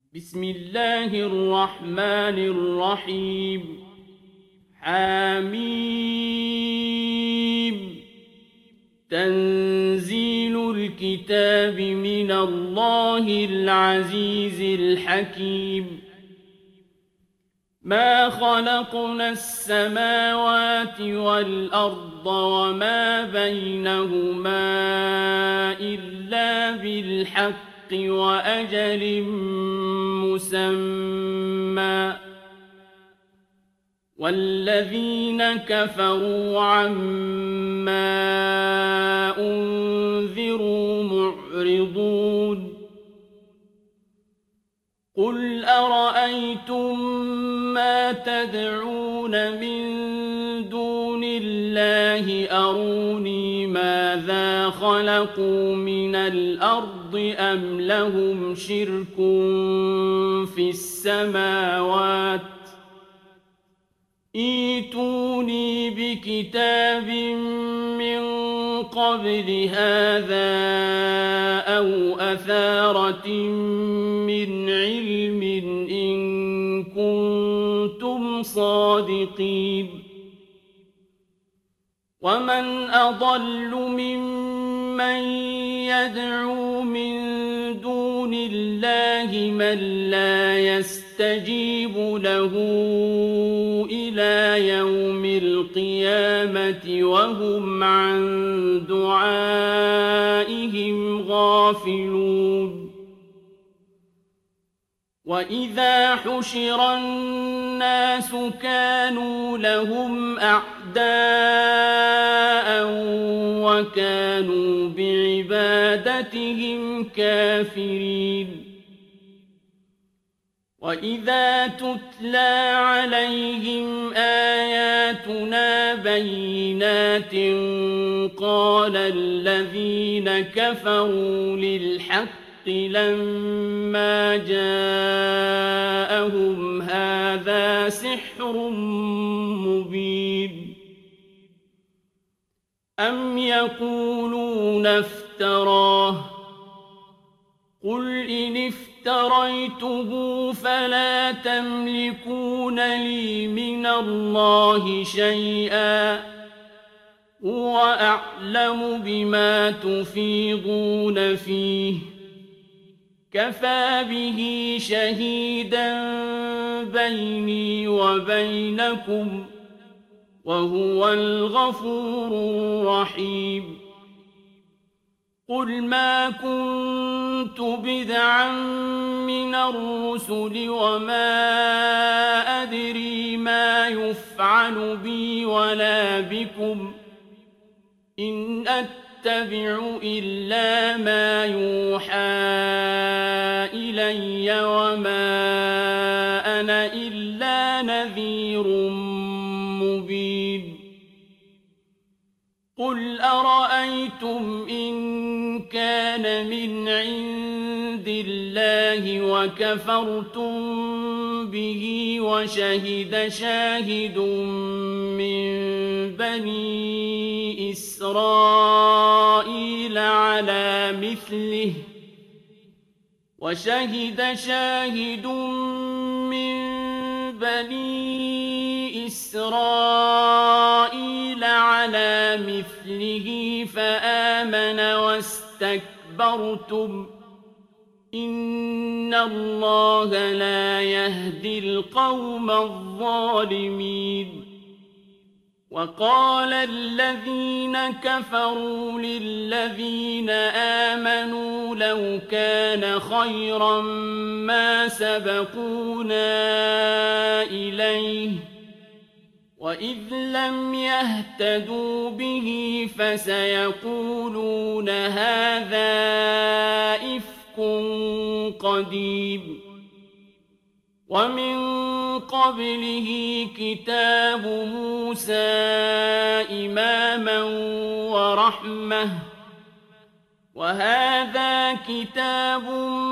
بسم الله الرحمن الرحيم حميم تنزيل الكتاب من الله العزيز الحكيم ما خلقنا السماوات والأرض وما بينهما إلا بالحق وأجل مسمى والذين كفروا عما أنذروا معرضون قل أرأيتم ما تدعون من دون الله أروني ماذا خلقوا من الأرض أم لهم شرك في السماوات ائتوني بكتاب من قبل هذا أو أثارة من علم إن كنتم صادقين ومن أضل ممن يدعو من دون الله من لا يستجيب له إلى يوم القيامة وهم عن دعائهم غافلون وإذا حشر الناس كانوا لهم أعداء وكانوا بعبادتهم كافرين وإذا تتلى عليهم آياتنا بينات قال الذين كفروا للحق لما جاءهم هذا سحر مبين أم يقولون افتراه قل إن افتريته فلا تملكون لي من الله شيئا هو أعلم بما تفيضون فيه كفى به شهيدا بيني وبينكم وهو الغفور الرحيم قل ما كنت بدعا من الرسل وما أدري ما يفعل بي ولا بكم إن أتبع إلا ما يوحى إلي وما أنا إلا نذير مبين قل أرأيتم إن كان من عند الله وكفرتم به وشهد شاهد من بني إسرائيل على مثله وشهد شاهد من بني إسرائيل على مثله فآمن واستكبرتم إن الله لا يهدي القوم الظالمين وقال الذين كفروا للذين آمنوا لو كان خيرا ما سبقونا إليه وإذ لم يهتدوا به فسيقولون هذا إفك قديم ومن قبله كتاب موسى إماما ورحمة وهذا كتاب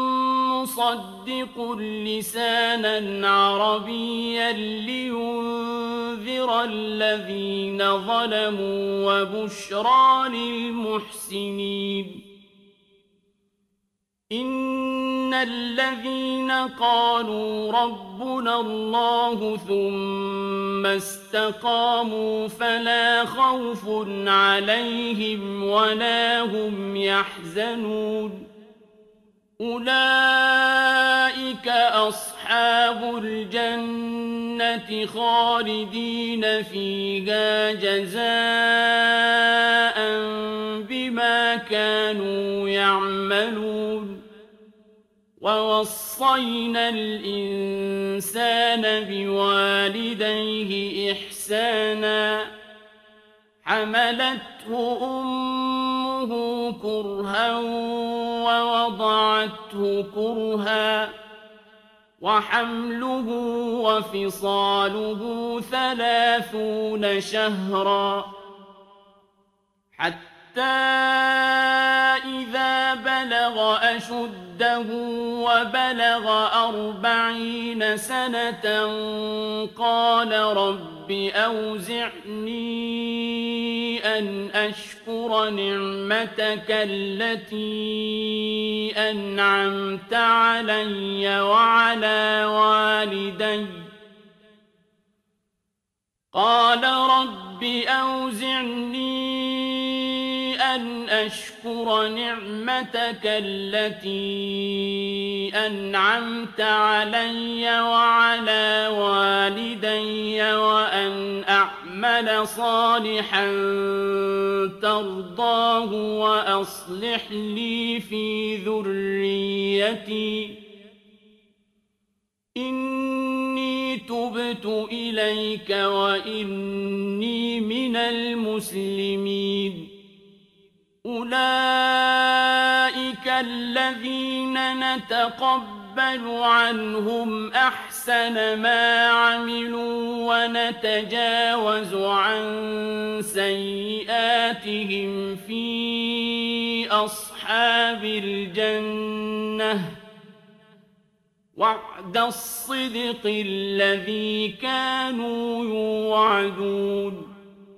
مصدق لسانا عربيا لينذر الذين ظلموا وبشرى للمحسنين إن الذين قالوا ربنا الله ثم استقاموا فلا خوف عليهم ولا هم يحزنون أولئك أصحاب الجنة خالدين فيها جزاء بما كانوا يعملون ووصينا الإنسان بوالديه إحسانا حملته أمه كرها ووضعته كرها وحمله وفصاله 30 شهرا حتى إذا بلغ أشده وبلغ 40 سنة قال رب أوزعني أن أشكر نعمتك التي أنعمت علي وعلى والدي قال رب أوزعني أن أشكر نعمتك التي أنعمت علي وعلى والدي وأن أعمل صالحا ترضاه وأصلح لي في ذريتي إني تبت إليك وإني من المسلمين أولئك الذين نتقبل عنهم أحسن ما عملوا ونتجاوز عن سيئاتهم في أصحاب الجنة وعد الصدق الذي كانوا يوعدون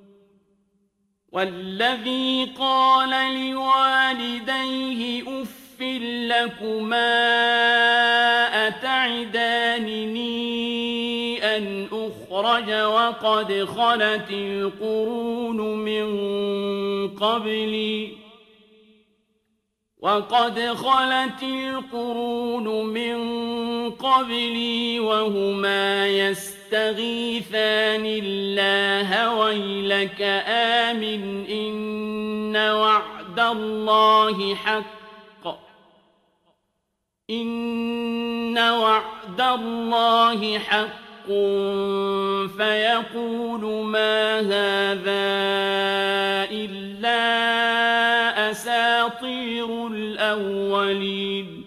والذي قال لوالديه أف لكما أتعدانني أن أخرج وقد خلت القرون من قبلي وهما يستغيثان الله ويلك آمن إن وعد الله حق فيقول ما هذا إلا أساطير الأولين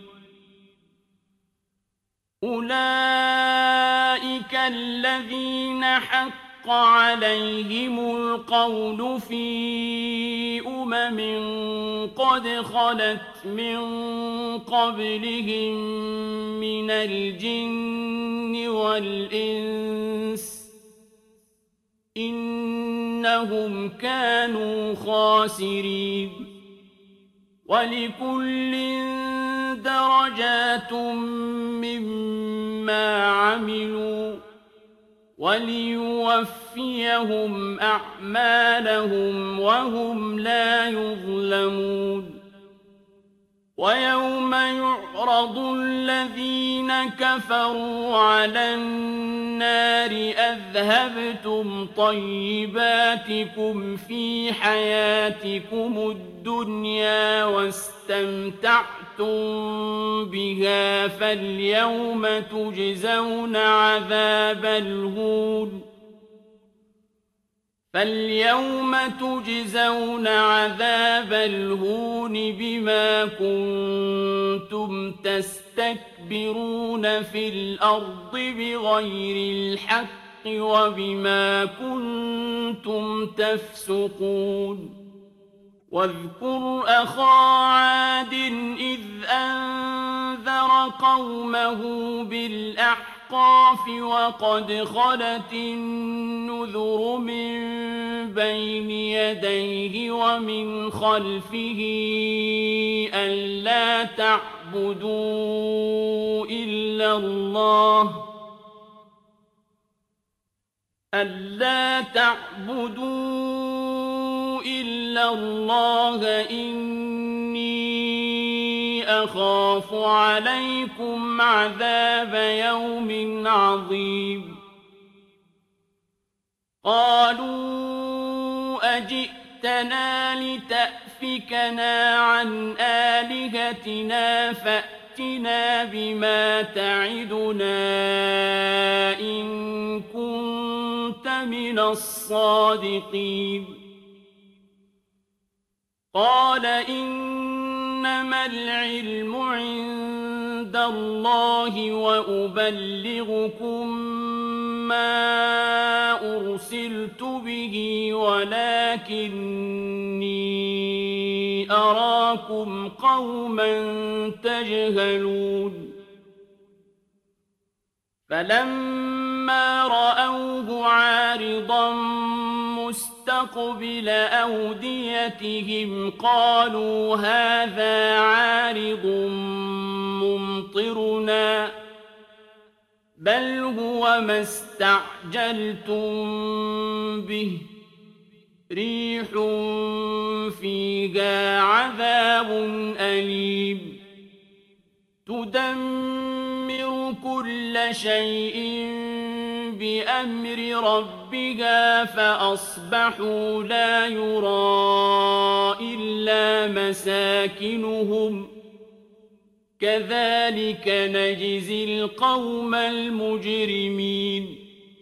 أولئك الذين حق عليهم القول في قد خلت من قبلهم من الجن والإنس إنهم كانوا خاسرين ولكل درجات مما عملوا وليوفيهم أعمالهم وهم لا يظلمون ويوم يعرض الذين كفروا على النار أذهبتم طيباتكم في حياتكم الدنيا واستمتعتم بها فاليوم تجزون عذاب الهون بما كنتم تستكبرون في الأرض بغير الحق وبما كنتم تفسقون واذكر أخا عاد إذ أنذر قومه بالأحقاف وقد خلت النذر من بين يديه ومن خلفه ألا تعبدوا تعبدوا إلا الله إني أخاف عليكم عذاب يوم عظيم قالوا أجئتنا لتأفكنا عن آلهتنا فأتنا بما تعدنا إن كنت من الصادقين قال إنما العلم عند الله وأبلغكم ما أرسلت به ولكني أراكم قوما تجهلون فلما رأوه عارضا مستقبل أوديتهم قالوا هذا عارض ممطرنا بل هو ما استعجلتم به ريح فيها عذاب أليم تدمر كل شيء بأمر ربها فأصبحوا لا يرى إلا مساكنهم كذلك نجزي القوم المجرمين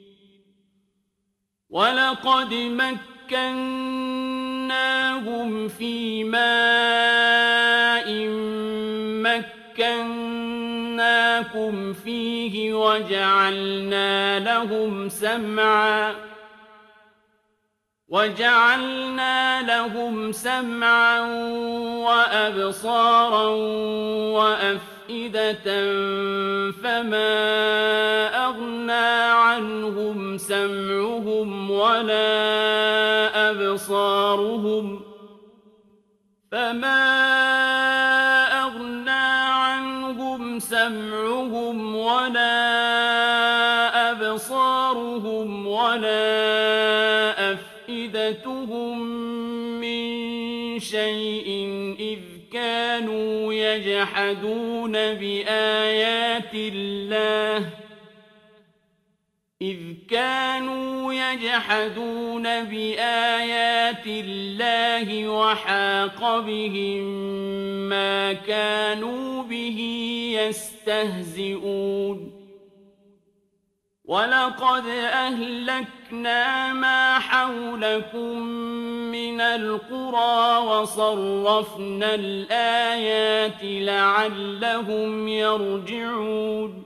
ولقد مكناهم في ماء مكناكم فيه وجعلنا لهم سمعا وأبصارا وأفئدة فما أغنى عنهم سمعهم ولا أبصارهم ولا أفئدتهم من شيء إذ كانوا يجحدون بآيات الله وحاق بهم ما كانوا به يستهزئون ولقد أهلكنا ما حولكم من القرى وصرفنا الآيات لعلهم يرجعون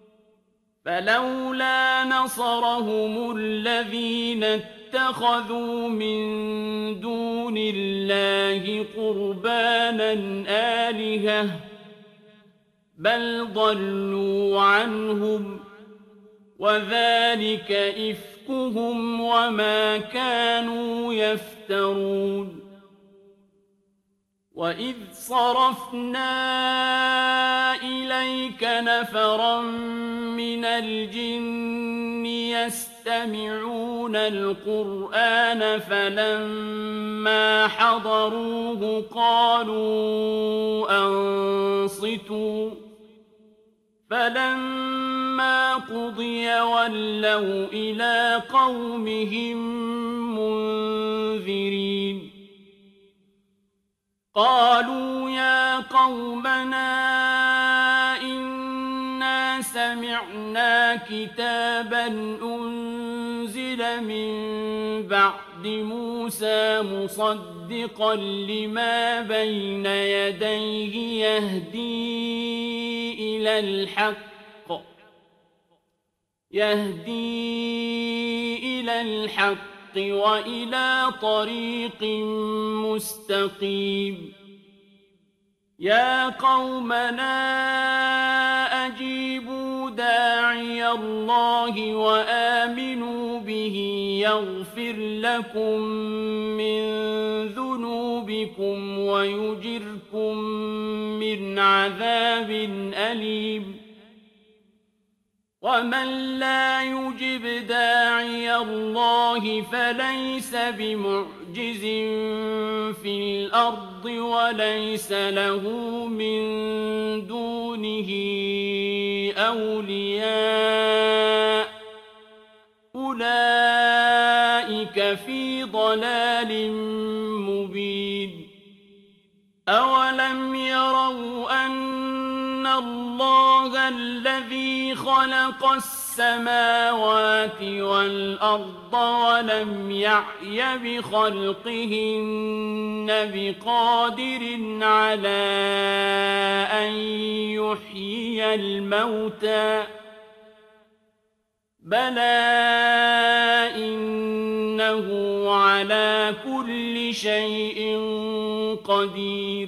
فلولا نصرهم الذين اتخذوا من دون الله قربانا آلهة بل ضلوا عنهم وذلك إفكهم وما كانوا يفترون وإذ صرفنا إليك نفرا من الجن يستمعون القرآن فلما حضروه قالوا أنصتوا فلما قضي ولوا إلى قومهم منذرين قالوا يا قومنا إنا سمعنا كتابا أنزل من بعد موسى مصدقا لما بين يديه يهدي إلى الحق وإلى طريق مستقيم يا قومنا أجيبوا داعي الله وآمنوا به يغفر لكم من ذنوبكم ويجركم من عذاب أليم ومن لا يجب داعي الله فليس بمعجز في الأرض وليس له من دونه أولياء أولئك في ضلال مبين أولم يروا أن الله الذي خلق السماوات والأرض ولم يعي بخلقهن بقادر على أن يحيي الموتى بلى إنه على كل شيء قدير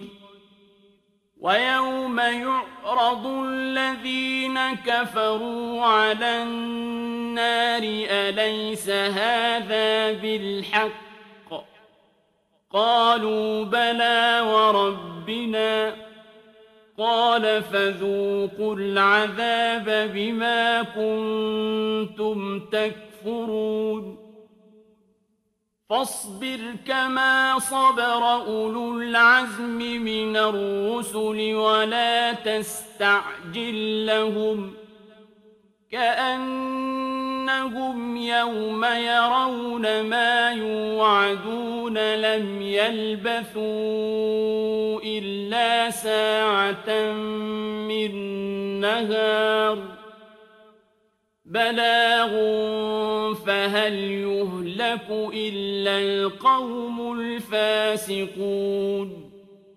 ويوم يعرض الذين كفروا على النار أليس هذا بالحق قالوا بلى وربنا قال فذوقوا العذاب بما كنتم تكفرون فاصبر كما صبر أولو العزم من الرسل ولا تستعجل لهم كأنهم يوم يرون ما يوعدون لم يلبثوا إلا ساعة من نهار بلاغ فهل يهلك إلا القوم الفاسقون